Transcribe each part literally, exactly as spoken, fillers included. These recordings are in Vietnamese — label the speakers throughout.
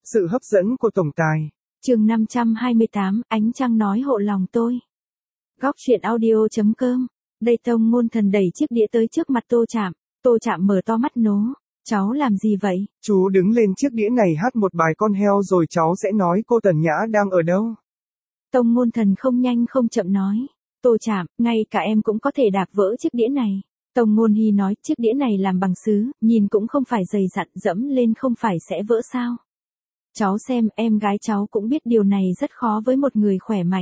Speaker 1: Sự hấp dẫn của tổng tài.
Speaker 2: Chương năm trăm hai mươi tám, ánh trăng nói hộ lòng tôi. Góc truyện audio chấm com. Đây Tông Ngôn Thần đẩy chiếc đĩa tới trước mặt Tô Trạm. Tô Trạm mở to mắt nố. Cháu làm gì vậy?
Speaker 1: Chú đứng lên chiếc đĩa này hát một bài con heo rồi cháu sẽ nói cô Tần Nhã đang ở đâu.
Speaker 2: Tông Ngôn Thần không nhanh không chậm nói. Tô Trạm, ngay cả em cũng có thể đạp vỡ chiếc đĩa này. Tông Ngôn Hy nói chiếc đĩa này làm bằng sứ, nhìn cũng không phải dày dặn, dẫm lên không phải sẽ vỡ sao. Cháu xem, em gái cháu cũng biết điều này rất khó với một người khỏe mạnh.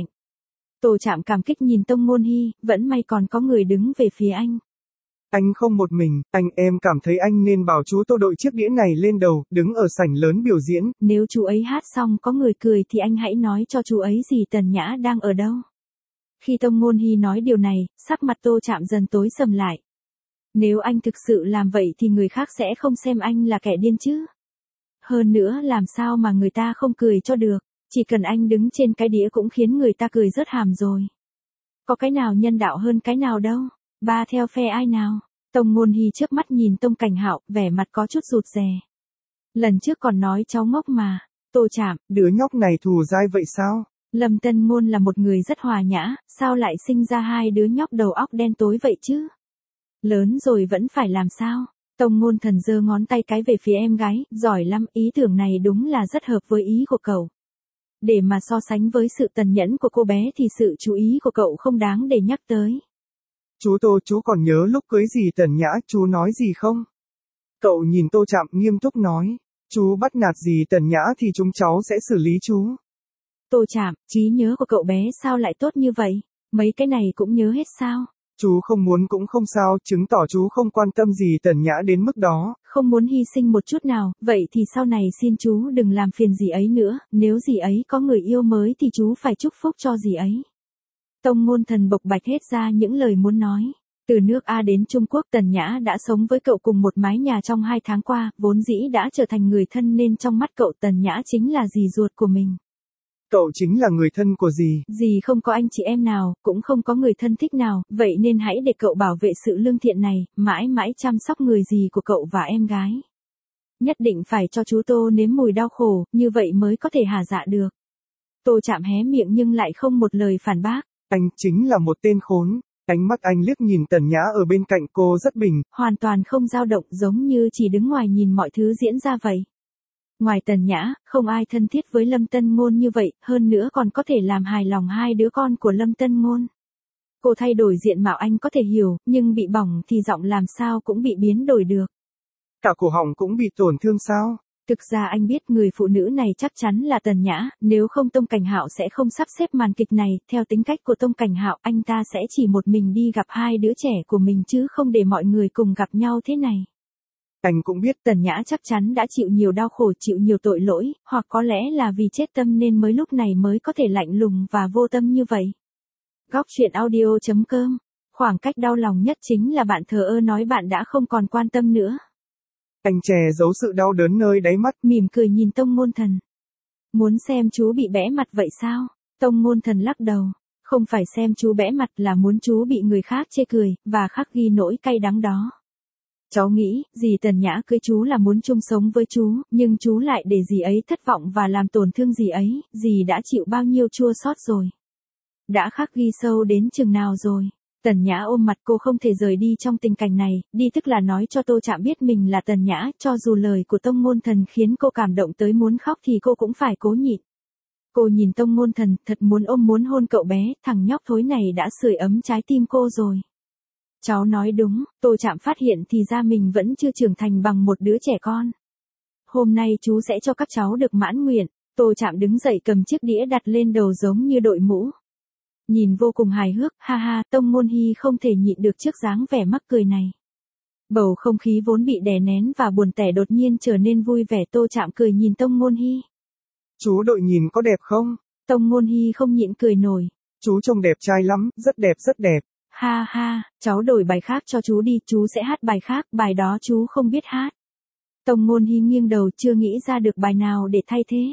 Speaker 2: Tô Trạm cảm kích nhìn Tông Ngôn Hy, vẫn may còn có người đứng về phía anh.
Speaker 1: Anh không một mình, anh em cảm thấy anh nên bảo chú Tô đội chiếc đĩa này lên đầu, đứng ở sảnh lớn biểu diễn.
Speaker 2: Nếu chú ấy hát xong có người cười thì anh hãy nói cho chú ấy gì Tần Nhã đang ở đâu. Khi Tông Ngôn Hy nói điều này, sắc mặt Tô Trạm dần tối sầm lại. Nếu anh thực sự làm vậy thì người khác sẽ không xem anh là kẻ điên chứ. Hơn nữa làm sao mà người ta không cười cho được, chỉ cần anh đứng trên cái đĩa cũng khiến người ta cười rớt hàm rồi. Có cái nào nhân đạo hơn cái nào đâu, ba theo phe ai nào. Tông Ngôn Hy chớp mắt nhìn Tông Cảnh Hạo, vẻ mặt có chút rụt rè. Lần trước còn nói cháu ngốc mà. Tô Trạm,
Speaker 1: đứa nhóc này thù dai vậy sao?
Speaker 2: Lâm Tân Ngôn là một người rất hòa nhã, sao lại sinh ra hai đứa nhóc đầu óc đen tối vậy chứ? Lớn rồi vẫn phải làm sao? Tông Ngôn Thần giơ ngón tay cái về phía em gái, giỏi lắm, ý tưởng này đúng là rất hợp với ý của cậu. Để mà so sánh với sự tần nhẫn của cô bé thì sự chú ý của cậu không đáng để nhắc tới.
Speaker 1: Chú Tô, chú còn nhớ lúc cưới dì Tần Nhã chú nói gì không? Cậu nhìn Tô Trạm nghiêm túc nói, chú bắt nạt dì Tần Nhã thì chúng cháu sẽ xử lý chú.
Speaker 2: Tô Trạm, trí nhớ của cậu bé sao lại tốt như vậy? Mấy cái này cũng nhớ hết sao?
Speaker 1: Chú không muốn cũng không sao, chứng tỏ chú không quan tâm dì Tần Nhã đến mức đó.
Speaker 2: Không muốn hy sinh một chút nào, vậy thì sau này xin chú đừng làm phiền dì ấy nữa, nếu dì ấy có người yêu mới thì chú phải chúc phúc cho dì ấy. Tông Ngôn Thần bộc bạch hết ra những lời muốn nói. Từ nước A đến Trung Quốc, Tần Nhã đã sống với cậu cùng một mái nhà trong hai tháng qua, vốn dĩ đã trở thành người thân nên trong mắt cậu Tần Nhã chính là dì ruột của mình.
Speaker 1: Cậu chính là người thân của dì.
Speaker 2: Dì không có anh chị em nào, cũng không có người thân thích nào, vậy nên hãy để cậu bảo vệ sự lương thiện này, mãi mãi chăm sóc người dì của cậu và em gái. Nhất định phải cho chú Tô nếm mùi đau khổ, như vậy mới có thể hả dạ được. Tô Trạm hé miệng nhưng lại không một lời phản bác.
Speaker 1: Anh chính là một tên khốn. Ánh mắt anh liếc nhìn Tần Nhã ở bên cạnh cô rất bình.
Speaker 2: Hoàn toàn không dao động, giống như chỉ đứng ngoài nhìn mọi thứ diễn ra vậy. Ngoài Tần Nhã, không ai thân thiết với Lâm Tân Ngôn như vậy, hơn nữa còn có thể làm hài lòng hai đứa con của Lâm Tân Ngôn. Cô thay đổi diện mạo anh có thể hiểu, nhưng bị bỏng thì giọng làm sao cũng bị biến đổi được.
Speaker 1: Cả cổ họng cũng bị tổn thương sao?
Speaker 2: Thực ra anh biết người phụ nữ này chắc chắn là Tần Nhã, nếu không Tông Cảnh Hạo sẽ không sắp xếp màn kịch này, theo tính cách của Tông Cảnh Hạo anh ta sẽ chỉ một mình đi gặp hai đứa trẻ của mình chứ không để mọi người cùng gặp nhau thế này.
Speaker 1: Anh cũng biết
Speaker 2: Tần Nhã chắc chắn đã chịu nhiều đau khổ, chịu nhiều tội lỗi, hoặc có lẽ là vì chết tâm nên mới lúc này mới có thể lạnh lùng và vô tâm như vậy. Góc truyện audio chấm com. Khoảng cách đau lòng nhất chính là bạn thờ ơ nói bạn đã không còn quan tâm nữa.
Speaker 1: Anh che giấu sự đau đớn nơi đáy mắt,
Speaker 2: mỉm cười nhìn Tông Ngôn Thần. Muốn xem chú bị bẽ mặt vậy sao? Tông Ngôn Thần lắc đầu. Không phải xem chú bẽ mặt là muốn chú bị người khác chê cười, và khắc ghi nỗi cay đắng đó. Cháu nghĩ, dì Tần Nhã cưới chú là muốn chung sống với chú, nhưng chú lại để dì ấy thất vọng và làm tổn thương dì ấy, dì đã chịu bao nhiêu chua xót rồi. Đã khắc ghi sâu đến chừng nào rồi. Tần Nhã ôm mặt cô không thể rời đi trong tình cảnh này, đi tức là nói cho Tô Trạm biết mình là Tần Nhã, cho dù lời của Tông Ngôn Thần khiến cô cảm động tới muốn khóc thì cô cũng phải cố nhịn. Cô nhìn Tông Ngôn Thần, thật muốn ôm muốn hôn cậu bé, thằng nhóc thối này đã sưởi ấm trái tim cô rồi. Cháu nói đúng, Tô Trạm phát hiện thì ra mình vẫn chưa trưởng thành bằng một đứa trẻ con. Hôm nay chú sẽ cho các cháu được mãn nguyện. Tô Trạm đứng dậy cầm chiếc đĩa đặt lên đầu giống như đội mũ. Nhìn vô cùng hài hước, ha ha, Tông Ngôn Hy không thể nhịn được trước dáng vẻ mắc cười này. Bầu không khí vốn bị đè nén và buồn tẻ đột nhiên trở nên vui vẻ. Tô Trạm cười nhìn Tông Ngôn Hy.
Speaker 1: Chú đội nhìn có đẹp không?
Speaker 2: Tông Ngôn Hy không nhịn cười nổi.
Speaker 1: Chú trông đẹp trai lắm, rất đẹp rất đẹp.
Speaker 2: Ha ha, cháu đổi bài khác cho chú đi, chú sẽ hát bài khác, bài đó chú không biết hát. Tông Ngôn Hy nghiêng đầu chưa nghĩ ra được bài nào để thay thế.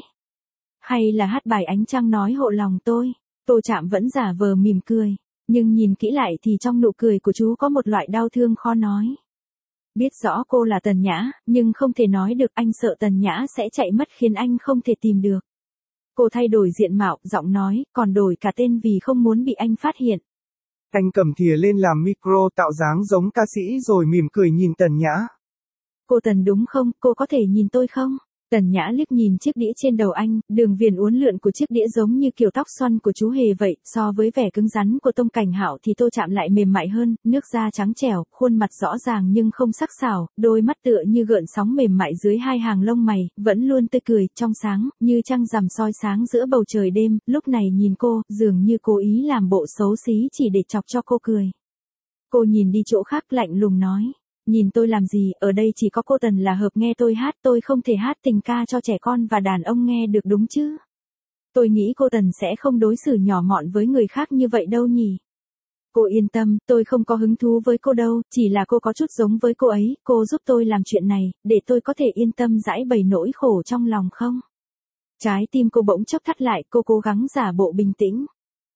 Speaker 2: Hay là hát bài Ánh Trăng nói hộ lòng tôi. Tô Trạm vẫn giả vờ mỉm cười, nhưng nhìn kỹ lại thì trong nụ cười của chú có một loại đau thương khó nói. Biết rõ cô là Tần Nhã, nhưng không thể nói được, anh sợ Tần Nhã sẽ chạy mất khiến anh không thể tìm được. Cô thay đổi diện mạo, giọng nói, còn đổi cả tên vì không muốn bị anh phát hiện.
Speaker 1: Anh cầm thìa lên làm micro tạo dáng giống ca sĩ rồi mỉm cười nhìn Tần Nhã.
Speaker 2: Cô Tần đúng không, cô có thể nhìn tôi không? Tần Nhã liếc nhìn chiếc đĩa trên đầu anh, đường viền uốn lượn của chiếc đĩa giống như kiểu tóc xoăn của chú hề vậy, so với vẻ cứng rắn của Tông Cảnh Hạo thì Tô Trạm lại mềm mại hơn, nước da trắng trẻo, khuôn mặt rõ ràng nhưng không sắc sảo, đôi mắt tựa như gợn sóng mềm mại dưới hai hàng lông mày, vẫn luôn tươi cười, trong sáng, như trăng rằm soi sáng giữa bầu trời đêm, lúc này nhìn cô, dường như cố ý làm bộ xấu xí chỉ để chọc cho cô cười. Cô nhìn đi chỗ khác lạnh lùng nói. Nhìn tôi làm gì, ở đây chỉ có cô Tần là hợp nghe tôi hát, tôi không thể hát tình ca cho trẻ con và đàn ông nghe được đúng chứ. Tôi nghĩ cô Tần sẽ không đối xử nhỏ mọn với người khác như vậy đâu nhỉ. Cô yên tâm, tôi không có hứng thú với cô đâu, chỉ là cô có chút giống với cô ấy, cô giúp tôi làm chuyện này, để tôi có thể yên tâm giải bày nỗi khổ trong lòng không? Trái tim cô bỗng chốc thắt lại, cô cố gắng giả bộ bình tĩnh.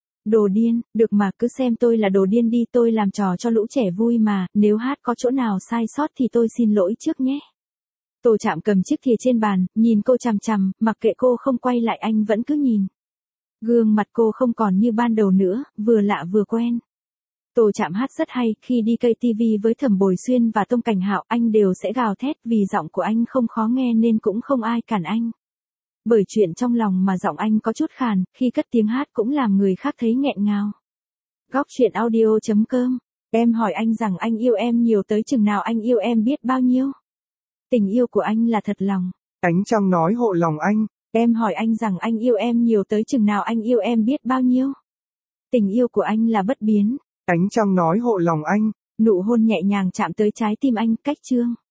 Speaker 2: Đồ điên, được mà, cứ xem tôi là đồ điên đi, tôi làm trò cho lũ trẻ vui mà, nếu hát có chỗ nào sai sót thì tôi xin lỗi trước nhé. Tô Trạm cầm chiếc thìa trên bàn, nhìn cô chằm chằm, mặc kệ cô không quay lại anh vẫn cứ nhìn. Gương mặt cô không còn như ban đầu nữa, vừa lạ vừa quen. Tô Trạm hát rất hay, khi đi cây ti vi với Thẩm Bồi Xuyên và Tông Cảnh Hạo anh đều sẽ gào thét vì giọng của anh không khó nghe nên cũng không ai cản anh. Bởi chuyện trong lòng mà giọng anh có chút khàn, khi cất tiếng hát cũng làm người khác thấy nghẹn ngào. Góc truyện audio chấm com. Em hỏi anh rằng anh yêu em nhiều tới chừng nào, anh yêu em biết bao nhiêu. Tình yêu của anh là thật lòng.
Speaker 1: Ánh trăng nói hộ lòng anh.
Speaker 2: Em hỏi anh rằng anh yêu em nhiều tới chừng nào, anh yêu em biết bao nhiêu. Tình yêu của anh là bất biến.
Speaker 1: Ánh trăng nói hộ lòng anh.
Speaker 2: Nụ hôn nhẹ nhàng chạm tới trái tim anh, cách chương.